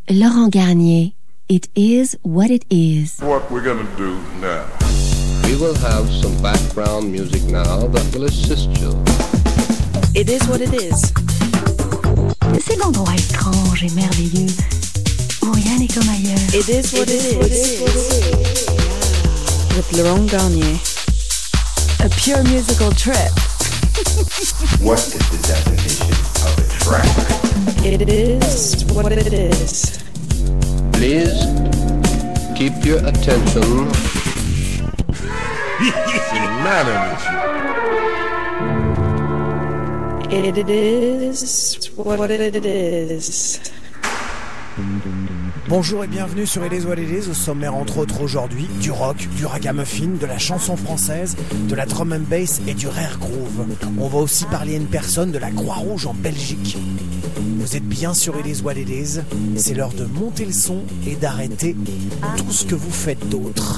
Laurent Garnier, It Is What It Is. What we're gonna do now. We will have some background music now that will assist you. It is what it is. C'est l'endroit étrange et merveilleux où rien n'est comme ailleurs. It is what it is. With Laurent Garnier. A pure musical trip. What is the definition of a track? It is what it is. Please keep your attention. What's the matter with you? It is what it is. Bonjour et bienvenue sur It Is What It Is, au sommaire entre autres aujourd'hui du rock, du ragamuffin, de la chanson française, de la drum and bass et du rare groove. On va aussi parler à une personne de la Croix-Rouge en Belgique. Vous êtes bien sur It Is What It Is, c'est l'heure de monter le son et d'arrêter tout ce que vous faites d'autre.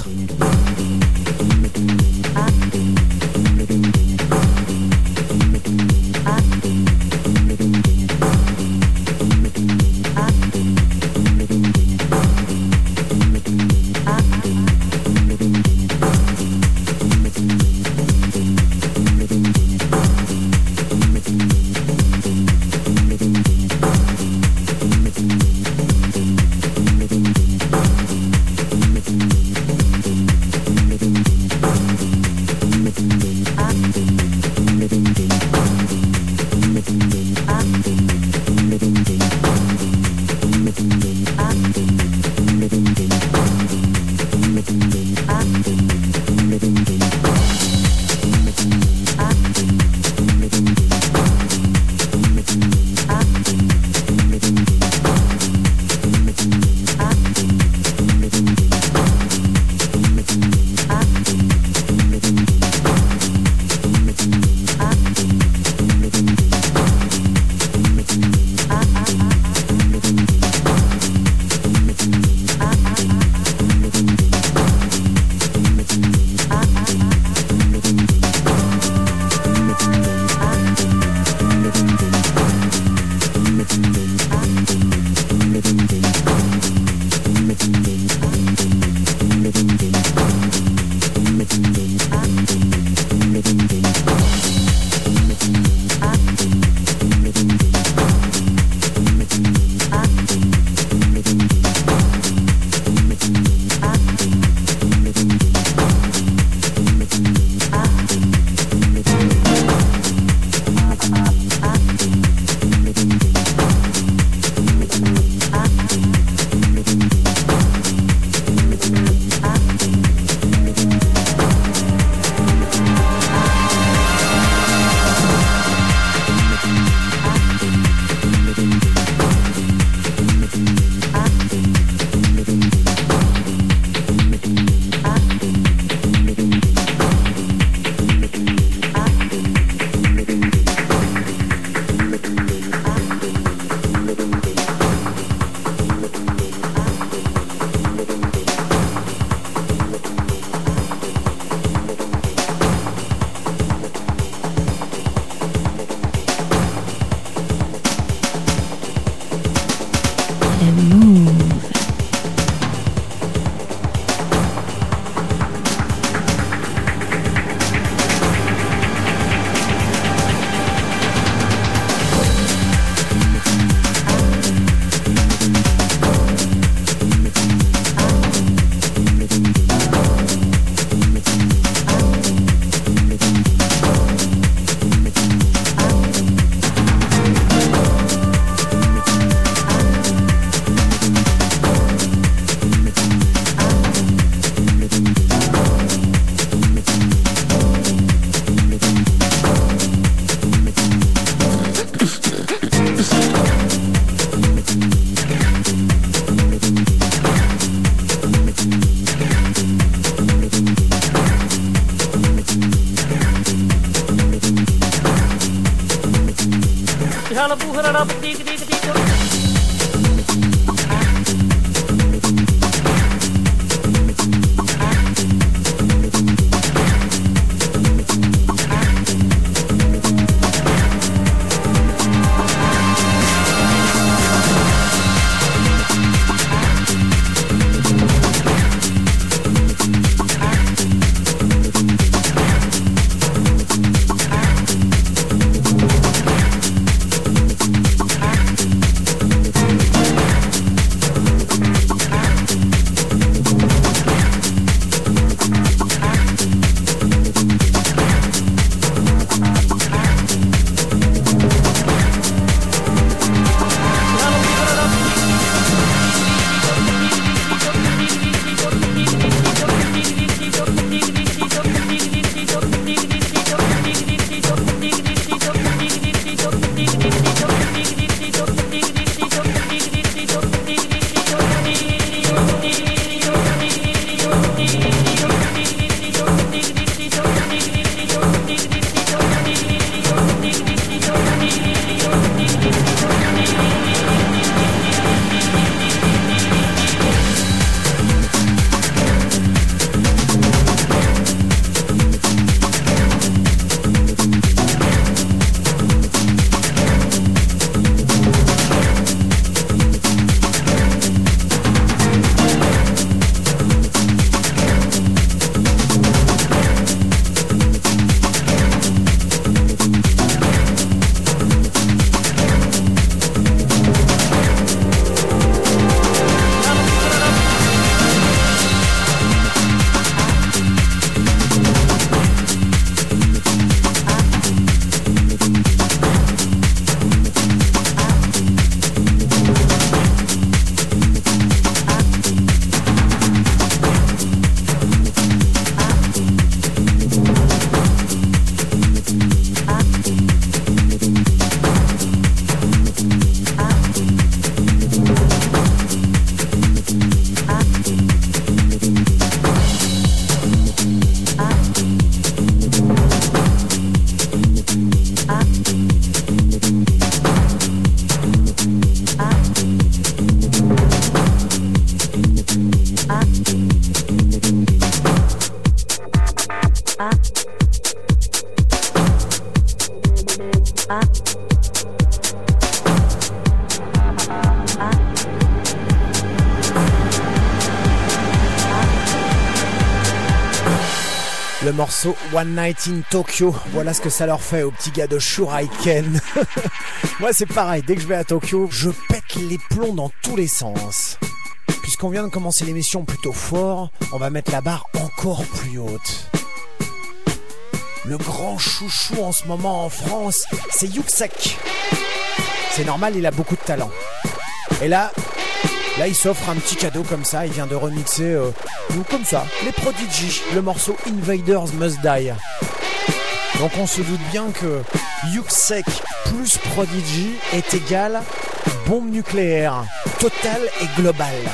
Le morceau One Night in Tokyo, voilà ce que ça leur fait aux petits gars de Shuriken. Moi c'est pareil, dès que je vais à Tokyo, je pète les plombs dans tous les sens. Puisqu'on vient de commencer l'émission plutôt fort, on va mettre la barre encore plus haute. Le grand chouchou en ce moment en France, c'est Yuksek. C'est normal, il a beaucoup de talent. Et là, il s'offre un petit cadeau comme ça, il vient de remixer, comme ça, les Prodigy, le morceau Invaders Must Die. Donc on se doute bien que Yuksek plus Prodigy est égal bombe nucléaire, totale et globale.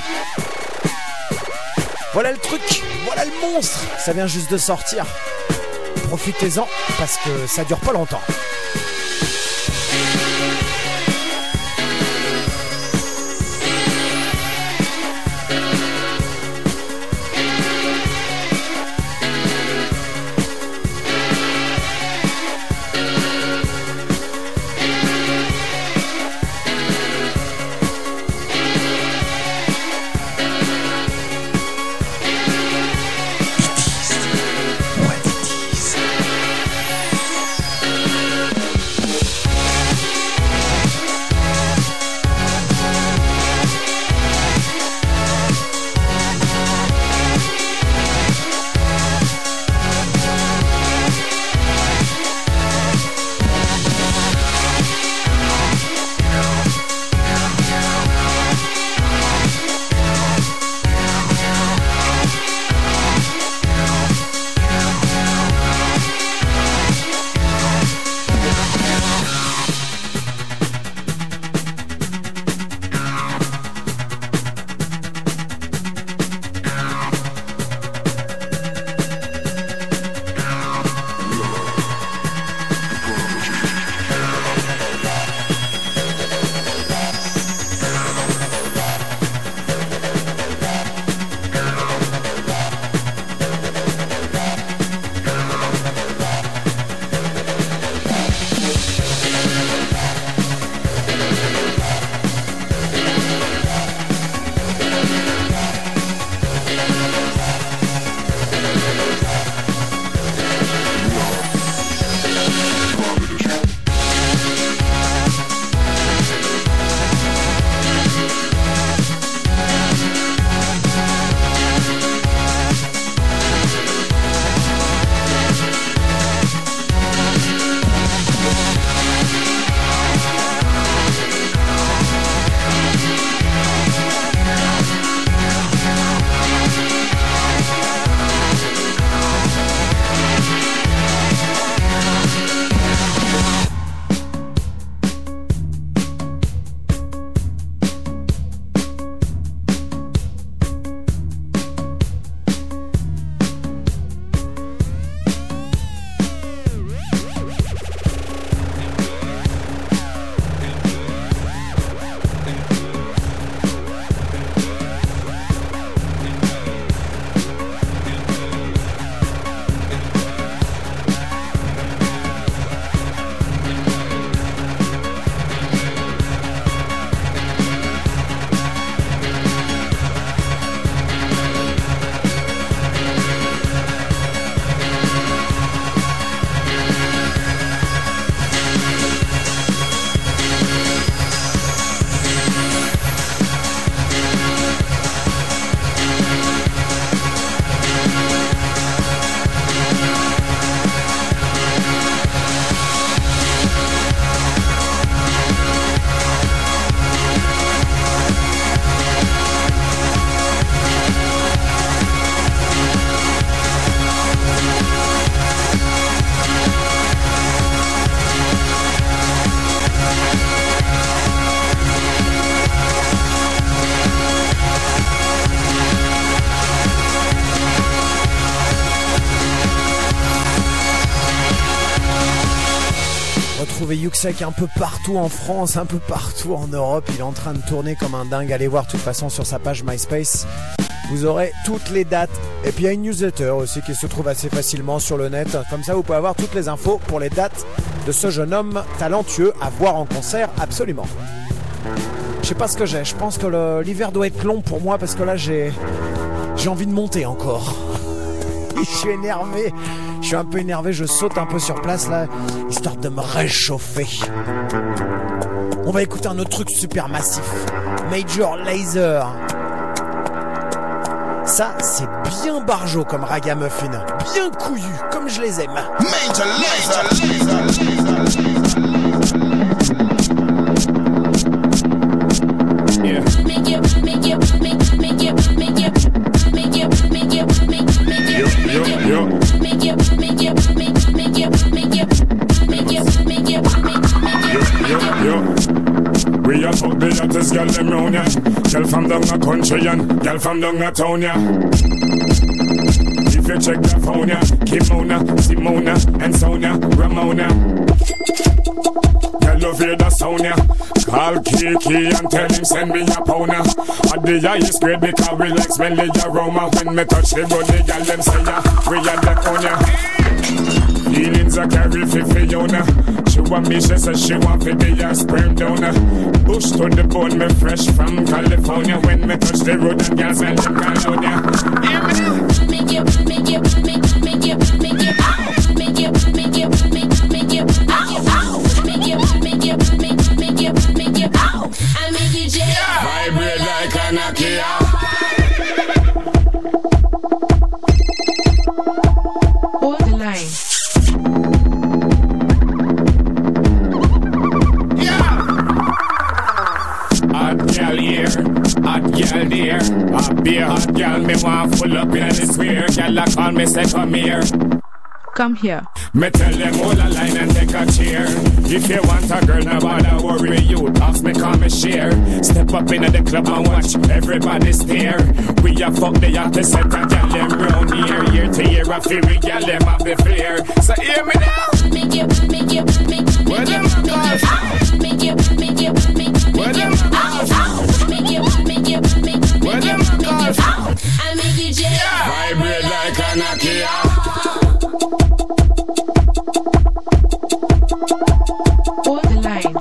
Voilà le truc, voilà le monstre, ça vient juste de sortir. Profitez-en parce que ça dure pas longtemps. Retrouvez Yuksek un peu partout en France, un peu partout en Europe. Il est en train de tourner comme un dingue. Allez voir de toute façon sur sa page MySpace. Vous aurez toutes les dates. Et puis il y a une newsletter aussi qui se trouve assez facilement sur le net. Comme ça vous pouvez avoir toutes les infos pour les dates de ce jeune homme talentueux à voir en concert absolument. Je sais pas ce que j'ai. Je pense que l'hiver doit être long pour moi parce que là j'ai envie de monter encore. Je suis énervé. Je suis un peu énervé, je saute un peu sur place là, histoire de me réchauffer. On va écouter un autre truc super massif. Major Lazer. Ça, c'est bien barjo comme ragamuffin. Bien couillu, comme je les aime. Major Lazer. We are fuck the hottest girl them round ya. Girl from down the country and girl from down the town ya. If you check the phone ya, Kimona, Simona and Sonia, Ramona. Girl love hear the sound ya. Call Kiki and tell him send me a pounder. At the highest grade because we like smelly aroma. When me touch the road, the girl them say ya, we are the on ya. Feelings are carry for Fiona. She want me, she says she want to be a sperm donor. Bush to the bone, me fresh from California. When me touch the road, and girls smell them California. Hear me now. Vibrate like a Nokia. Hold the line. Hot gal here, hot gal there. A beer hot gal, me want full up in the square. Gal a call me say come here. Come here. Me tell them hold a line and take a chair. If you want a girl, no bother worry you. Ask me, come and share. Step up in the club and watch everybody stare. We a fuck the hottest set of gal them round here. Year to year, I feel we gal them have the flair. So hear me now. Where them a golf? Where them a golf? Where them a golf? Vibrate like a Nokia. Hold the line.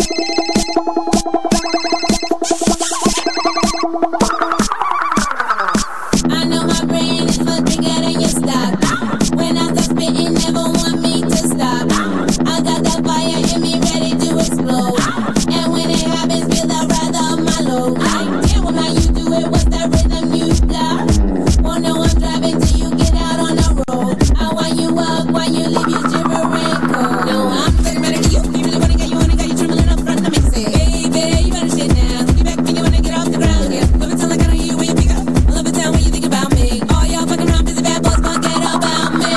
I know my brain is much bigger than your stock. When I start spitting, never want me to stop. I got that fire in me ready to explode. And when it happens, feel the wrath of my load. Like, damn, well, how you do it? What's that rhythm you got? Won't know I'm driving till you get out on the road. I want you up while you leave you shivering cold. No, I'm talking better than you. You really wanna get you wanna got you trembling up front to mix it. Baby, you better shit now. Take it back when you wanna get off the ground. Yeah, love it till I got on you when you pick up. I love it down when you think about me. All y'all fucking around, busy bad boys, forget about me.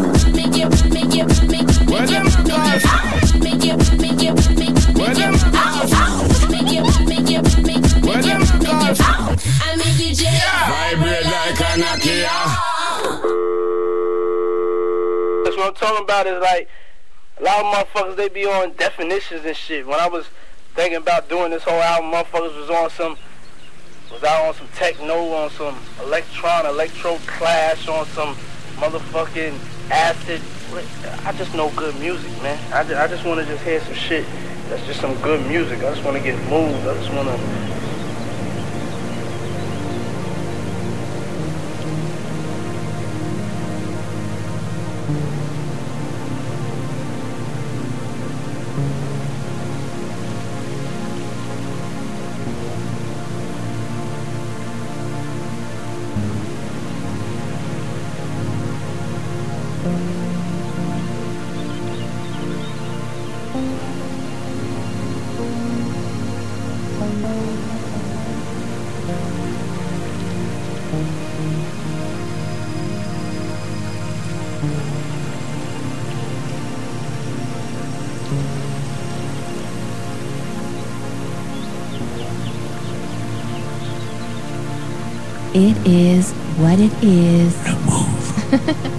Where them a golf? Where them a golf? Where them a golf? I make you jam. Vibrate like a Nokia. That's what I'm talking about is like, a lot of motherfuckers, they be on definitions and shit. When I was thinking about doing this whole album, motherfuckers was out on some techno, on some electro clash, on some motherfucking acid. I just know good music, man. I just want to just hear some shit that's just some good music. I just want to get moved. I just want to... It is what it is. Now move.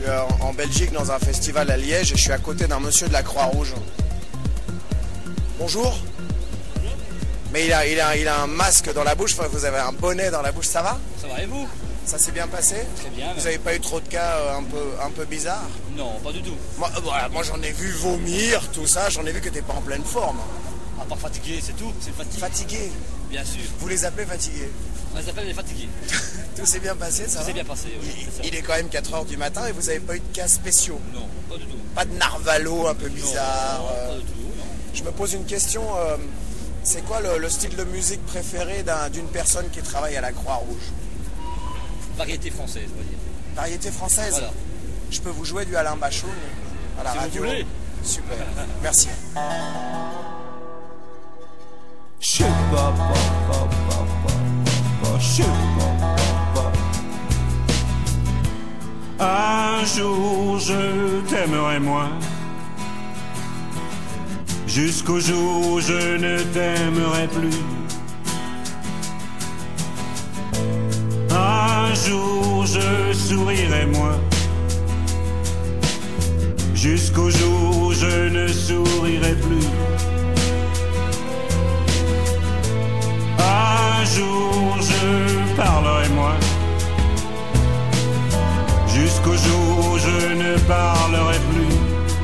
suis en Belgique dans un festival à Liège et je suis à côté d'un monsieur de la Croix-Rouge. Bonjour. Mais il a un masque dans la bouche, enfin, vous avez un bonnet dans la bouche, ça va? Ça va et vous? Ça s'est bien passé? Très bien. Vous n'avez pas eu trop de cas un peu bizarres? Non, pas du tout. Moi j'en ai vu vomir, tout ça, j'en ai vu que t'es pas en pleine forme. À part fatigué, c'est tout, c'est fatigué. Fatigué? Bien sûr. Vous les appelez fatigués? On les appelle les fatigués. Tout s'est bien passé, ça va? Tout s'est bien passé, oui. Il est quand même 4h du matin et vous n'avez pas eu de cas spéciaux? Non, pas du tout. Pas de narvalo un peu bizarre? Non, pas du tout, non. Je me pose une question, c'est quoi le style de musique préféré d'une personne qui travaille à la Croix-Rouge? Variété française, on va dire. Variété française? Voilà. Je peux vous jouer du Alain Bachung à la radio? Vous voulez. Super, merci. Un jour je t'aimerai moins, jusqu'au jour où je ne t'aimerai plus. Un jour je sourirai moins, jusqu'au jour où je ne sourirai plus. Un jour je parlerai moins, jusqu'au jour où je ne parlerai plus.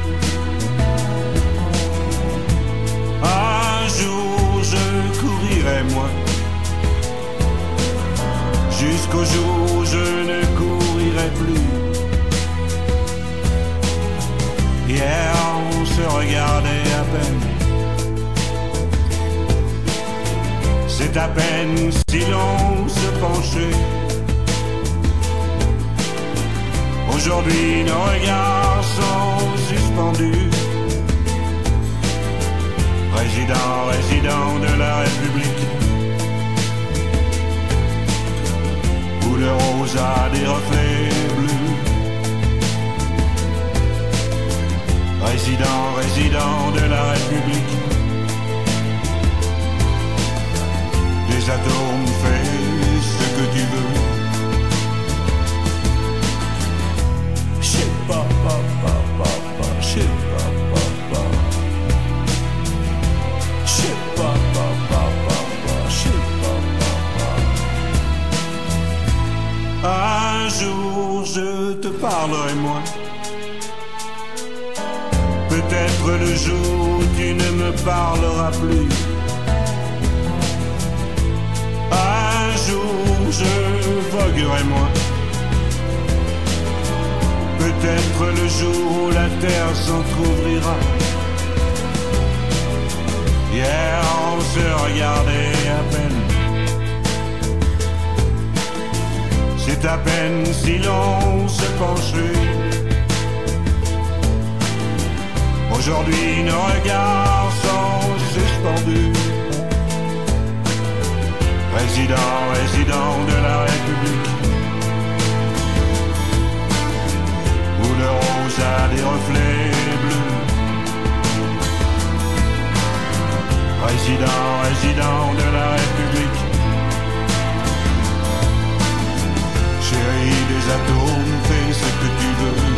Un jour je courirai moins, jusqu'au jour où je ne courirai plus. Hier on se regardait à peine, c'est à peine si l'on se penchait. Aujourd'hui nos regards sont suspendus. Résident de la République, où le rose a des reflets bleus. Résident de la République, des atomes fais ce que tu veux. Un jour je te parlerai moins, peut-être le jour où tu ne me parleras plus. Un jour je voguerai moins, peut-être le jour où la terre s'entr'ouvrira. Hier on se regardait à peine, c'est à peine si l'on se penchait. Aujourd'hui nos regards sont suspendus. Résident de la République, où le rose a des reflets bleus. Résident de la République, chérie des atomes, fais ce que tu veux.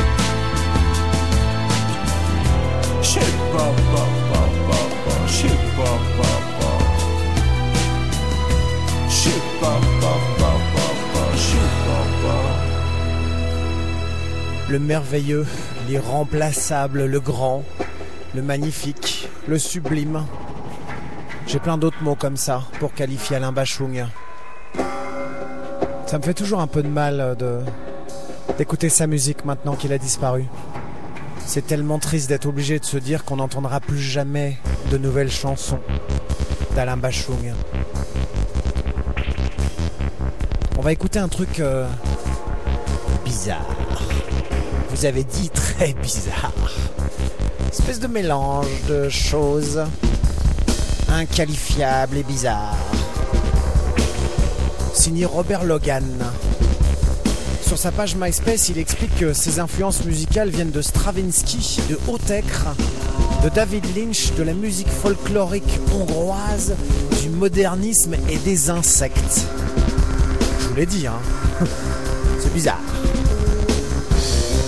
Je sais pas, je sais pas, je sais pas, je sais pas. Le merveilleux, l'irremplaçable, le grand, le magnifique, le sublime. J'ai plein d'autres mots comme ça pour qualifier Alain Bachung. Ça me fait toujours un peu de mal d'écouter sa musique maintenant qu'il a disparu. C'est tellement triste d'être obligé de se dire qu'on n'entendra plus jamais de nouvelles chansons d'Alain Bachung. On va écouter un truc bizarre. Vous avez dit très bizarre. Espèce de mélange de choses inqualifiables et bizarres. Signé Robert Logan. Sur sa page MySpace, il explique que ses influences musicales viennent de Stravinsky, de Hautekre, de David Lynch, de la musique folklorique hongroise, du modernisme et des insectes. Je vous l'ai dit, hein. C'est bizarre.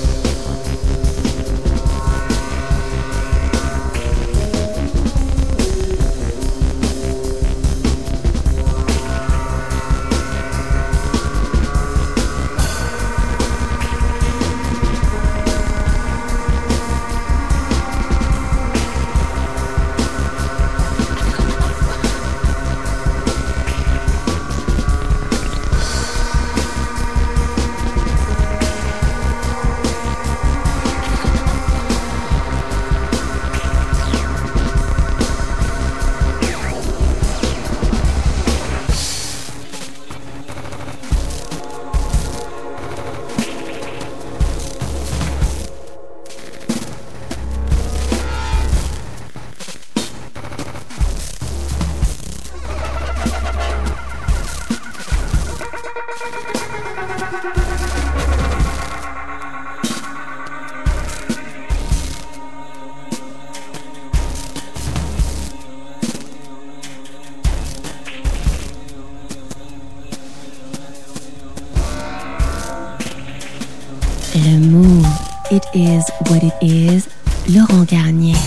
Groove. It is what it is. Laurent Garnier.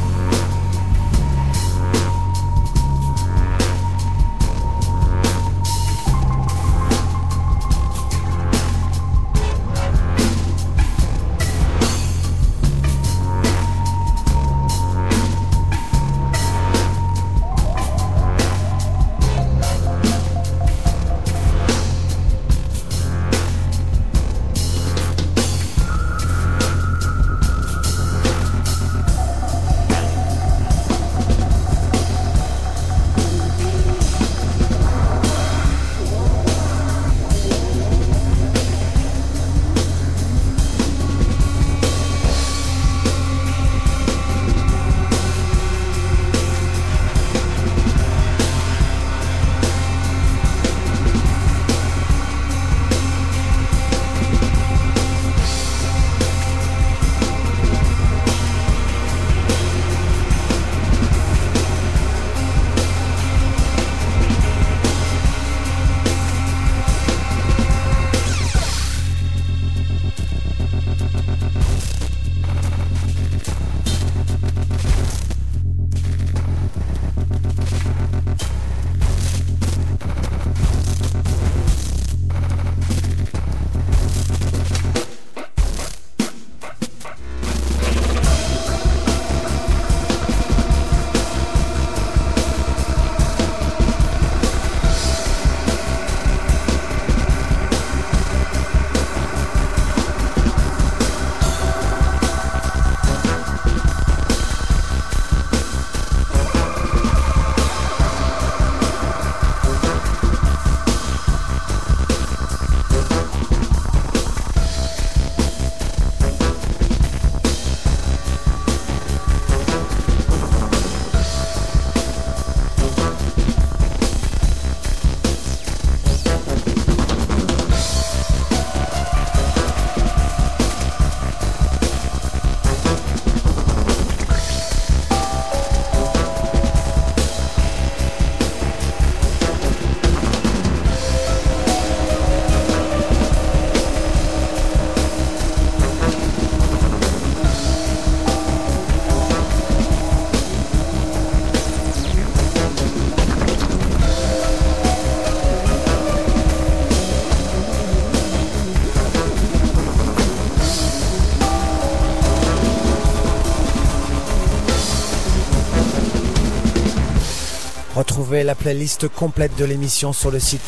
Retrouvez la playlist complète de l'émission sur le site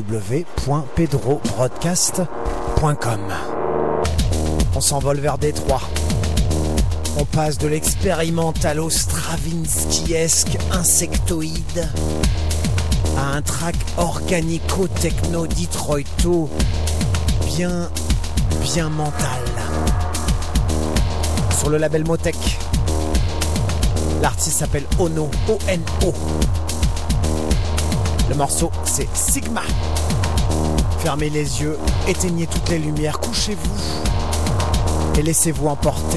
www.pedrobroadcast.com. On s'envole vers Détroit. On passe de l'expérimental au Stravinsky-esque insectoïde à un track organico-techno-detroito bien mental. Sur le label Motec, l'artiste s'appelle Ono, O-N-O. Le morceau, c'est Sigma. Fermez les yeux, éteignez toutes les lumières, couchez-vous et laissez-vous emporter.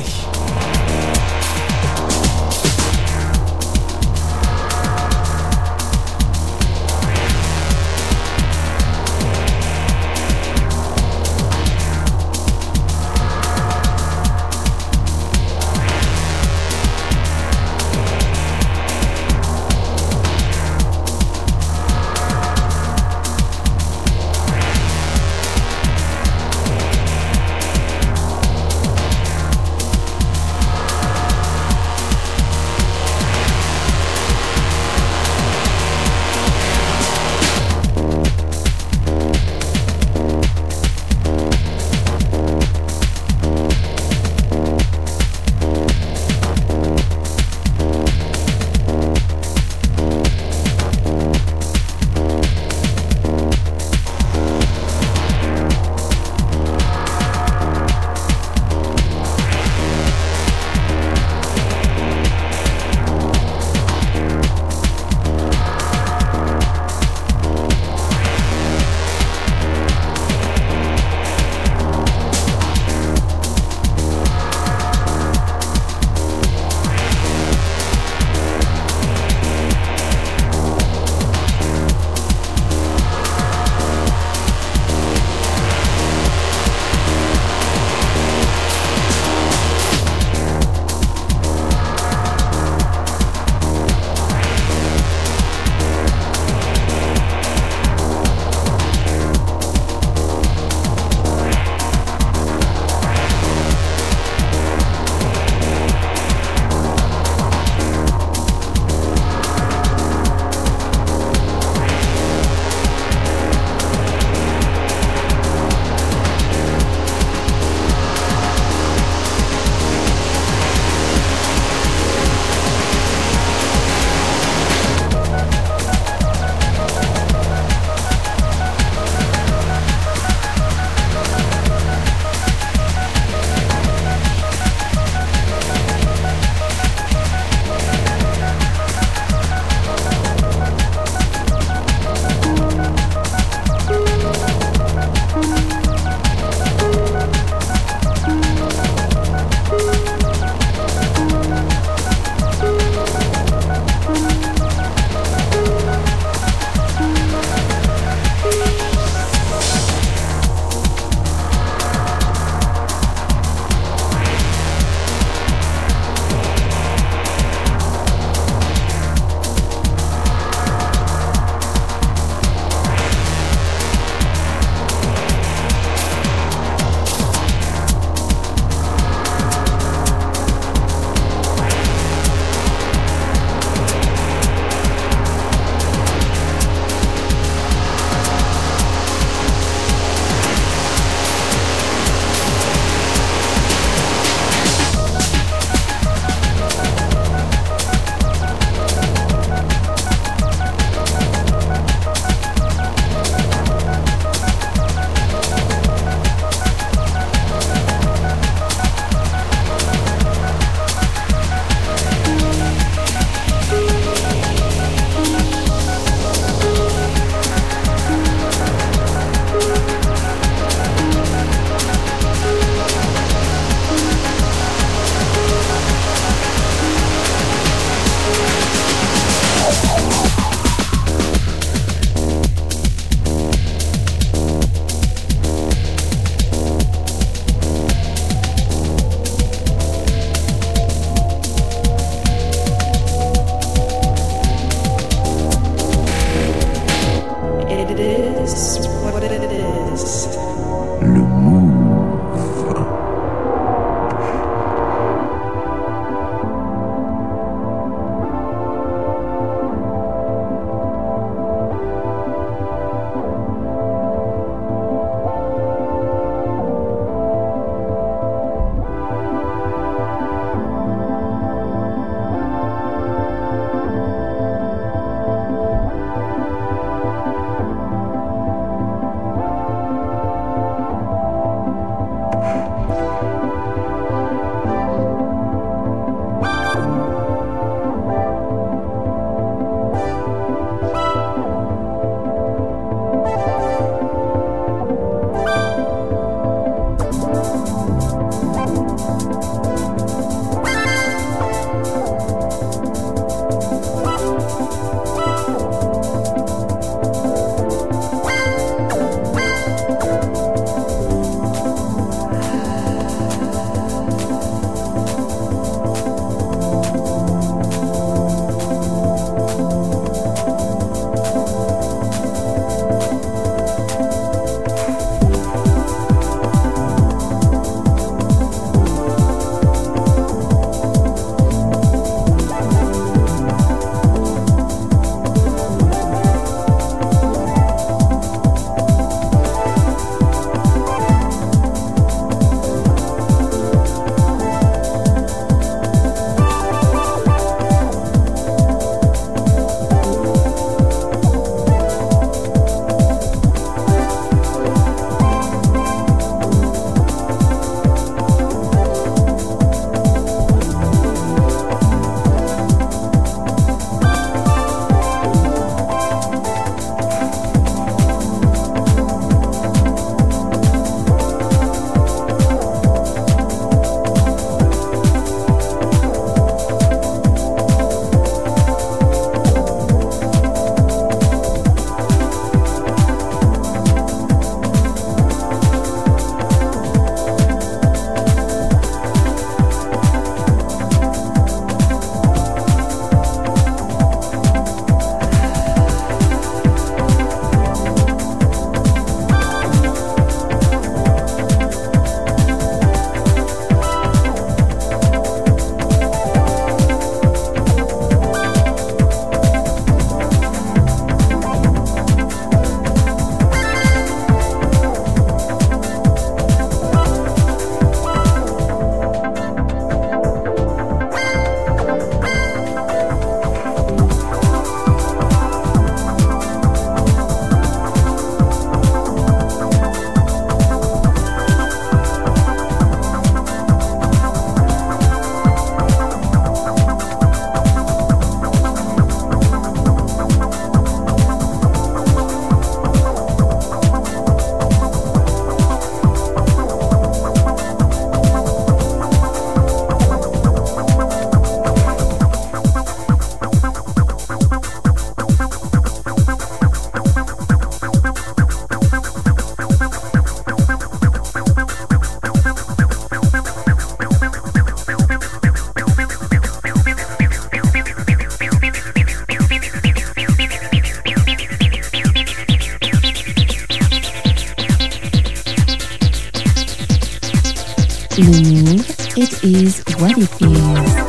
Le Move, it is what it is.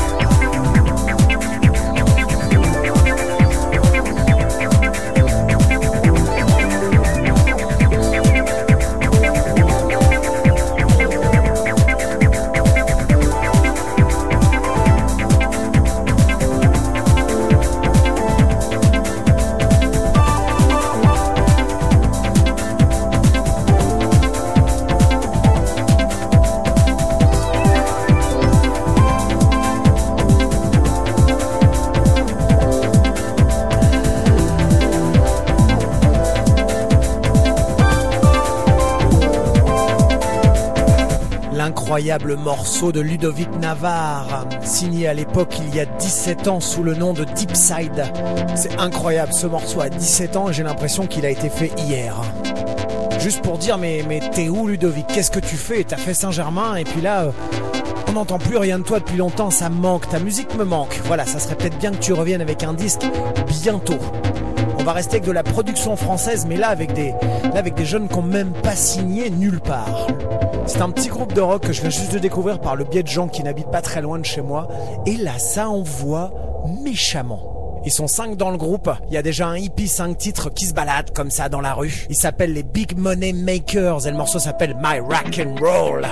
Incroyable morceau de Ludovic Navarre, signé à l'époque il y a 17 ans sous le nom de Deep Side. C'est incroyable, ce morceau a 17 ans et j'ai l'impression qu'il a été fait hier. Juste pour dire, mais t'es où Ludovic? Qu'est-ce que tu fais? T'as fait Saint-Germain et puis là, on n'entend plus rien de toi depuis longtemps, ça me manque, ta musique me manque. Voilà, ça serait peut-être bien que tu reviennes avec un disque bientôt. On va rester avec de la production française, mais là avec des jeunes qui n'ont même pas signé nulle part. C'est un petit groupe de rock que je viens juste de découvrir par le biais de gens qui n'habitent pas très loin de chez moi. Et là, ça envoie méchamment. Ils sont 5 dans le groupe. Il y a déjà un hippie 5 titres qui se baladent comme ça dans la rue. Ils s'appellent les Big Money Makers et le morceau s'appelle My Rock and Roll.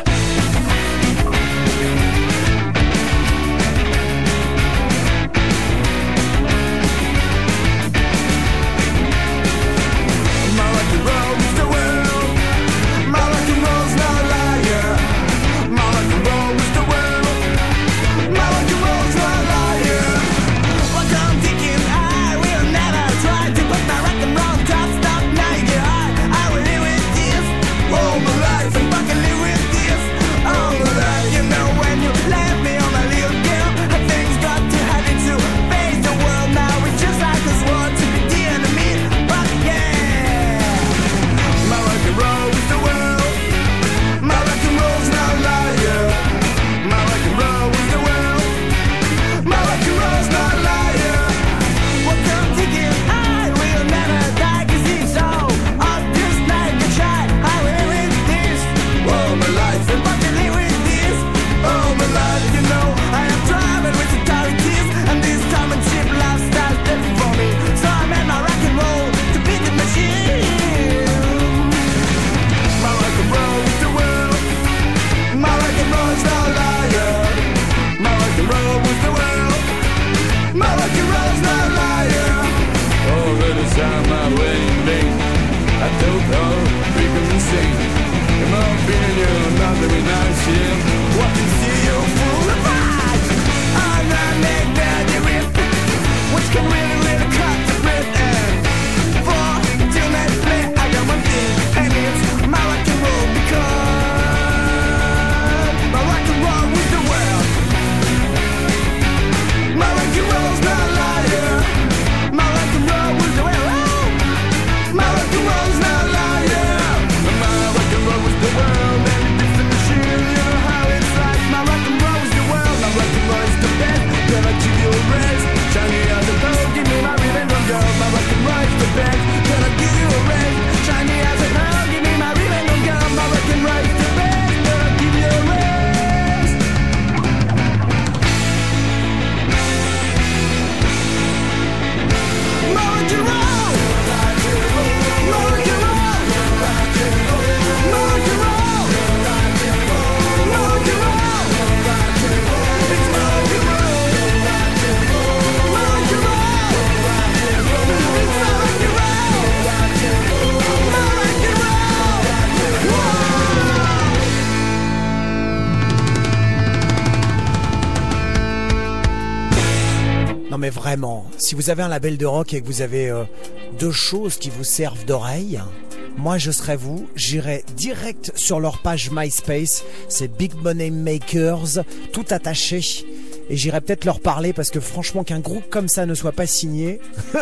mais vraiment, si vous avez un label de rock et que vous avez deux choses qui vous servent d'oreille, moi je serais vous, j'irais direct sur leur page MySpace, c'est Big Money Makers, tout attaché, et j'irais peut-être leur parler parce que franchement qu'un groupe comme ça ne soit pas signé,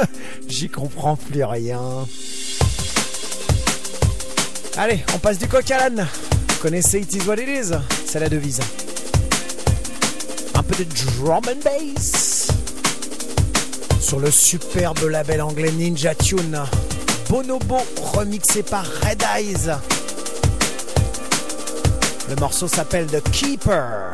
j'y comprends plus rien. Allez, on passe du coq à l'âne. Vous connaissez It Is What It Is, c'est la devise. Un peu de drum and bass sur le superbe label anglais Ninja Tune. Bonobo remixé par Red Eyes. Le morceau s'appelle The Keeper.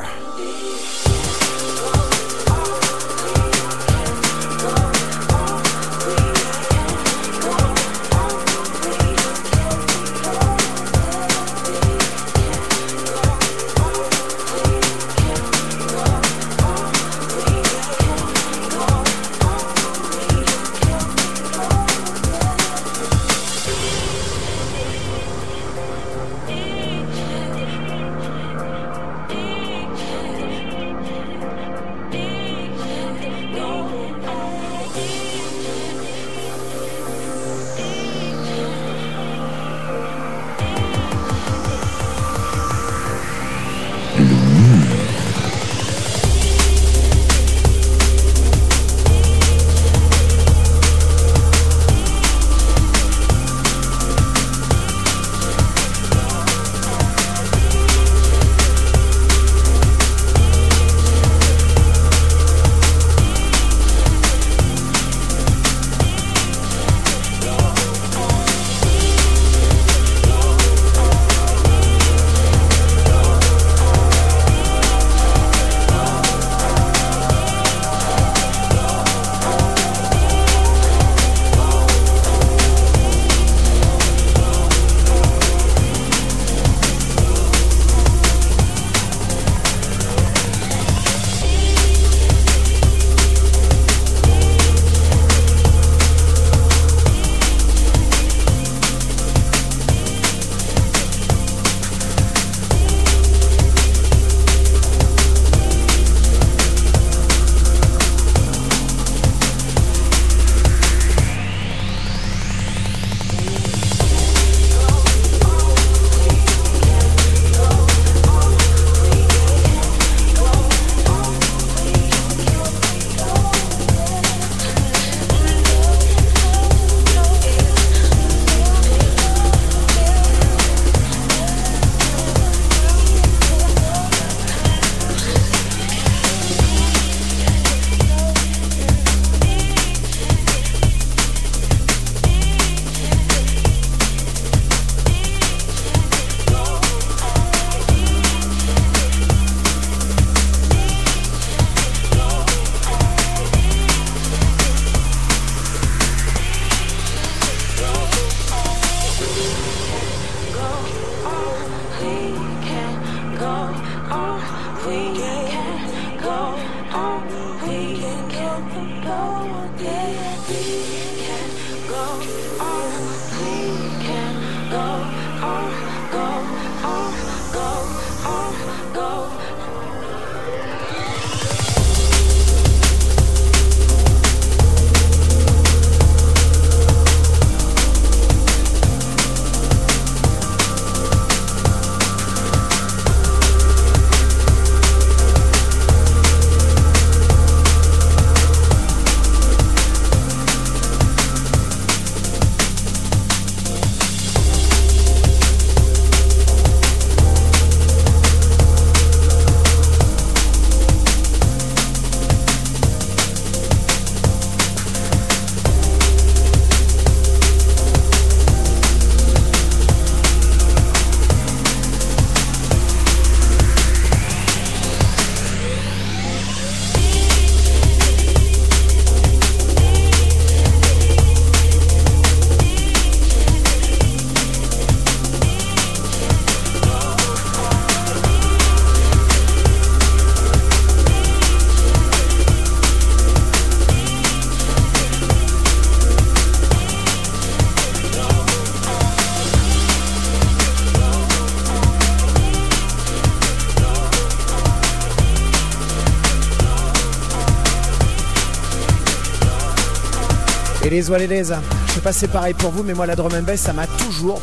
It is what it is. Je sais pas si c'est pareil pour vous, mais moi la drum and bass, ça m'a toujours,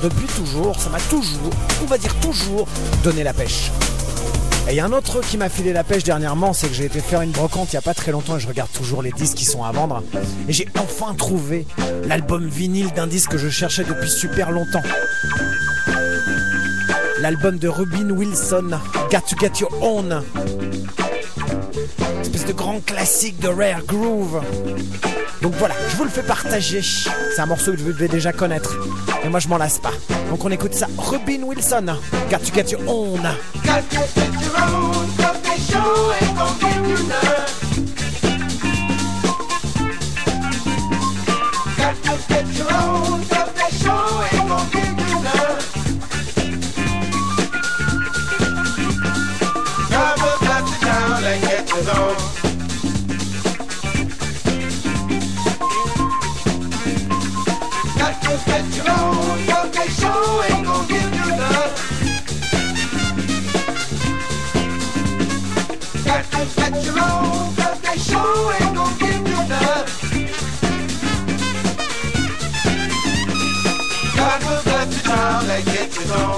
on va dire toujours, donné la pêche. Et il y a un autre truc qui m'a filé la pêche dernièrement, c'est que j'ai été faire une brocante il y a pas très longtemps et je regarde toujours les disques qui sont à vendre. Et j'ai enfin trouvé l'album vinyle d'un disque que je cherchais depuis super longtemps. L'album de Rubin Wilson, Got to Get Your Own. Espèce de grand classique de Rare Groove. Donc voilà, je vous le fais partager. C'est un morceau que vous devez déjà connaître. Et moi je m'en lasse pas. Donc on écoute ça. Robin Wilson, Got to Get Your Own. Got to get your own, 'cause they sure ain't gon' give you none. Got to get your own, 'cause they sure ain't gon' give you none. Driver got to down and get his own. Got to get your own, 'cause they sure ain't gon' give you none. Got to get your own, 'cause they sure ain't gon' give you none. Driver got to down and get his own.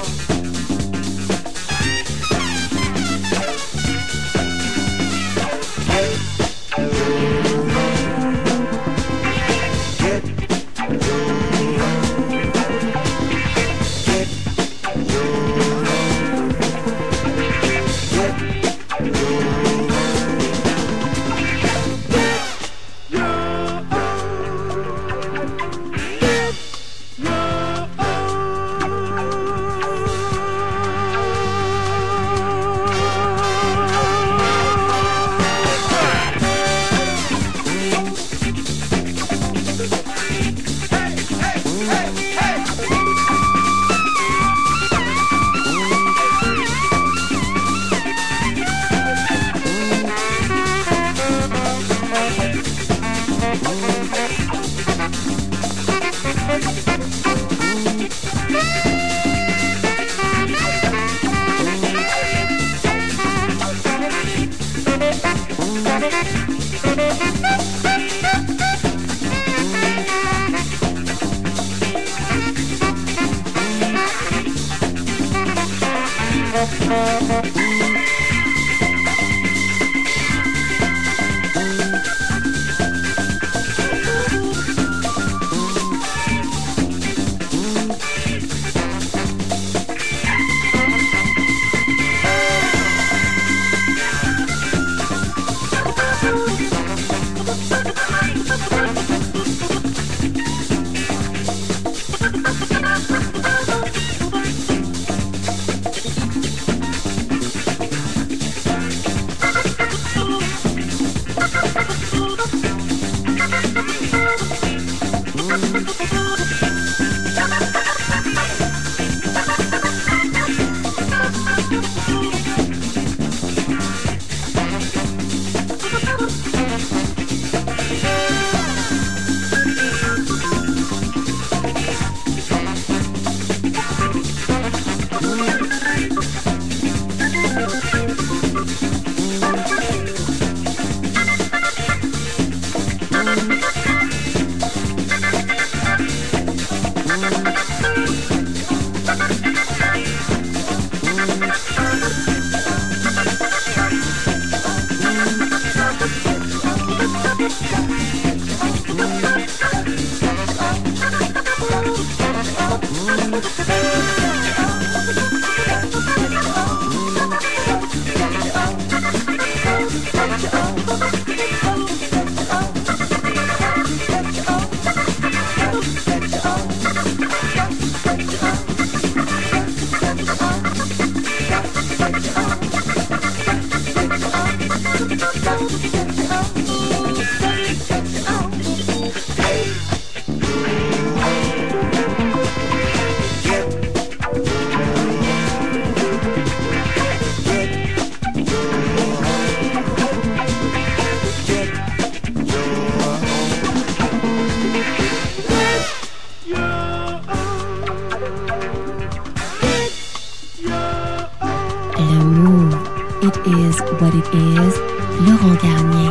It is what it is, Laurent Garnier.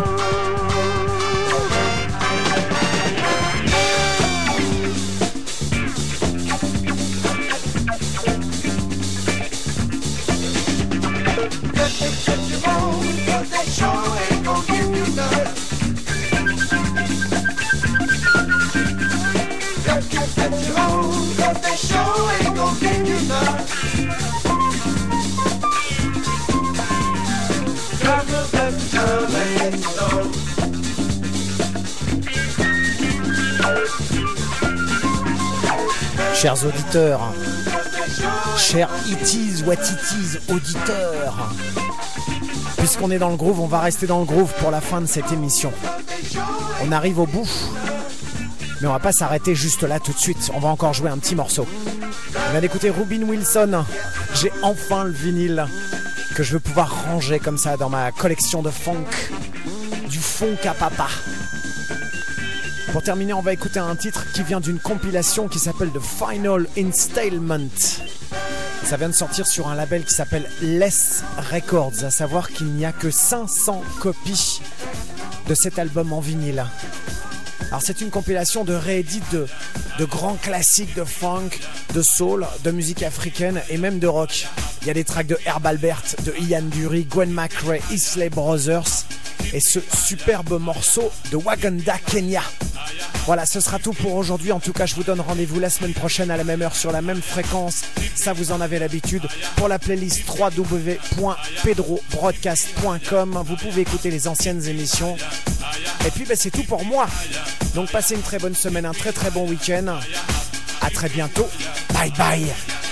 Driver, chers auditeurs, chers It Is What It Is auditeurs. Puisqu'on est dans le groove, on va rester dans le groove pour la fin de cette émission. On arrive au bout, mais on va pas s'arrêter juste là tout de suite. On va encore jouer un petit morceau. On vient d'écouter Rubin Wilson. J'ai enfin le vinyle que je veux pouvoir ranger comme ça dans ma collection de funk. Du funk à papa. Pour terminer, on va écouter un titre qui vient d'une compilation qui s'appelle The Final Installment. Ça vient de sortir sur un label qui s'appelle Less Records, à savoir qu'il n'y a que 500 copies de cet album en vinyle. Alors c'est une compilation de réédits de grands classiques de funk, de soul, de musique africaine et même de rock. Il y a des tracks de Herb Albert, de Ian Dury, Gwen McRae, Isley Brothers et ce superbe morceau de Waganda Kenya. Voilà, ce sera tout pour aujourd'hui. En tout cas, je vous donne rendez-vous la semaine prochaine à la même heure sur la même fréquence. Ça, vous en avez l'habitude. Pour la playlist www.pedrobroadcast.com, vous pouvez écouter les anciennes émissions. Et puis, c'est tout pour moi. Donc, passez une très bonne semaine, un très très bon week-end. À très bientôt. Bye bye.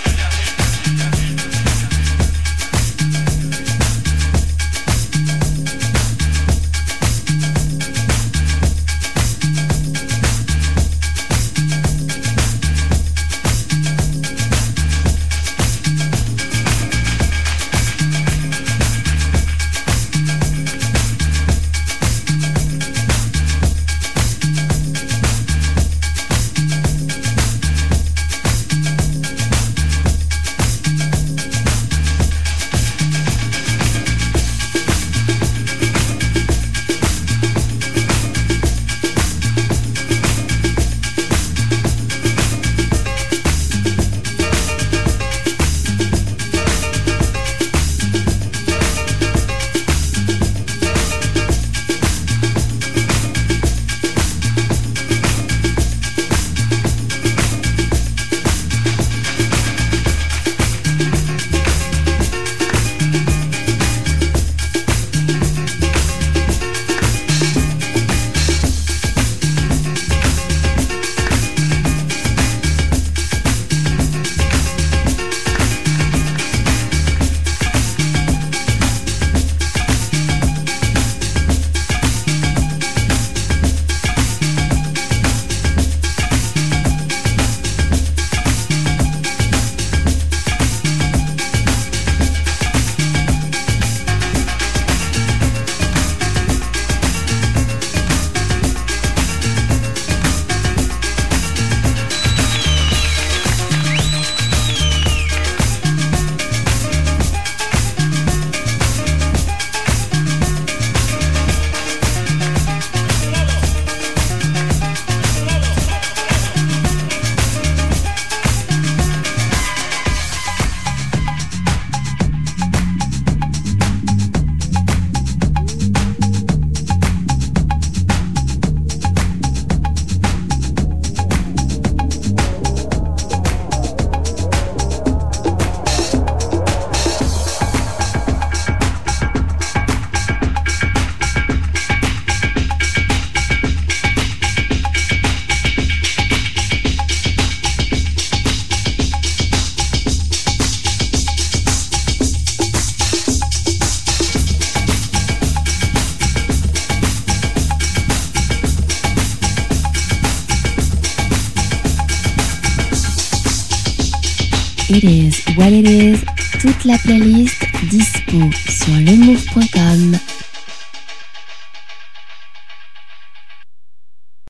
It Is What It Is, toute la playlist dispo sur lemove.com.